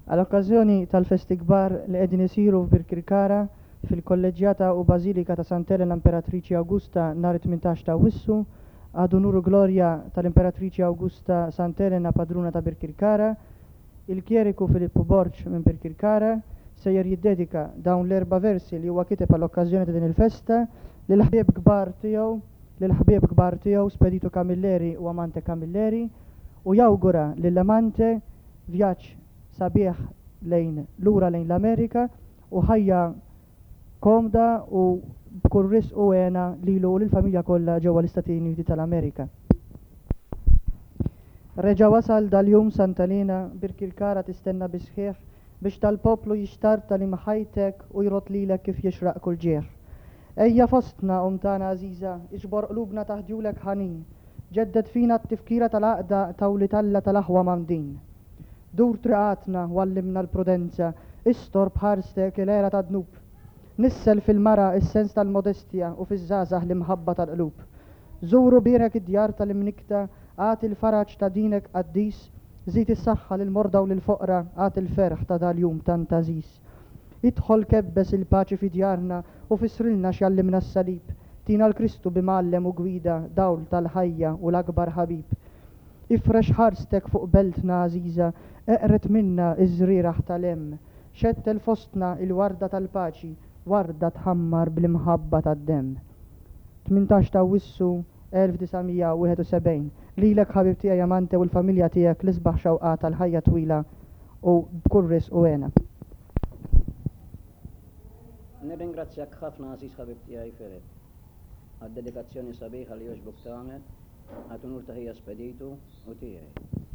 Għal-okkażjoni tal-festi kbar li qegħdin isiru f'Birkirkara fil-kolleġjata u Bażilika ta' Sant'Elena l-Imperatriċi Awgusta nhar 18 ta' Awwissu għadu nuru glorja tal-Imperatriċi Awgusta Sant'Elena padruna ta' Birkirkara, il-Kjeriku Filippo Borġ minn Birkirkara sejjer jiddedika dawn l-4 versi li huwa kiteb għall-okkażjoni ta' din il-festa lil ħbieb kbar tiegħu Speditu Camilleri u Amante Camilleri u jawgura lill-Amante vjaġġ sabiħ lura lejn l-Amerika u ħajja komda u b'kull risq u għena lilu u lill-familja kollha ġewwa l-Istati Uniti tal-Amerika. Reġa' wasal dal-jum Sant'Elena Birkirkara tistenna bisħieħ biex tal-poplu jixtarta l-imħajtek u jrot lilek kif jixraq kull ġieħ. Ejja fostna tagħna għażiża, iġbor qlubna taħdjulek ħanin, ġedded fina t-tifkira tal-għaqda tawli talla tal-aħwa mamdin. Dur triqatna u għallimna l-prudenza, istor bħarstek il-era ta' dnub. Nissel fil-mara is-sens tal-modestja u fiż-żgħażagħ l-imħabba tal-qlub. Żuru bierek id-djar tal-imnikta, għati l-faraġ ta' dinek qaddis, żid is-saħħa lil-morda u lil-foqra, għati l-ferħ ta' dal-jum tant għażiż. Idħol kebbes il-paċi fi djarna u fisrilna x'jallimna s-salib, tina l-Kristu bimallem u gwida, dawl tal-ħajja u l-akbar ħabib. Ifrex ħarstek fuq beltna għażiża, eqret minna iż-żrieraħ tal-hemm, xettel fostna il-warda tal-paċi, warda tħammar bl-imħabba tad-demm. 18 ta' Awwissu 1971 lilek ħabib tiegħi Amante u l-familja tiegħek li sbaħ xewqa tal-ħajja twila u b'kull risq u għena. Nirringrazzjak ħafna għażiż ħabib tiegħi Filip għad-dedikazzjoni sabiħa li jogħġbok tagħmel, għad unur taħija Speditu u tiegħi.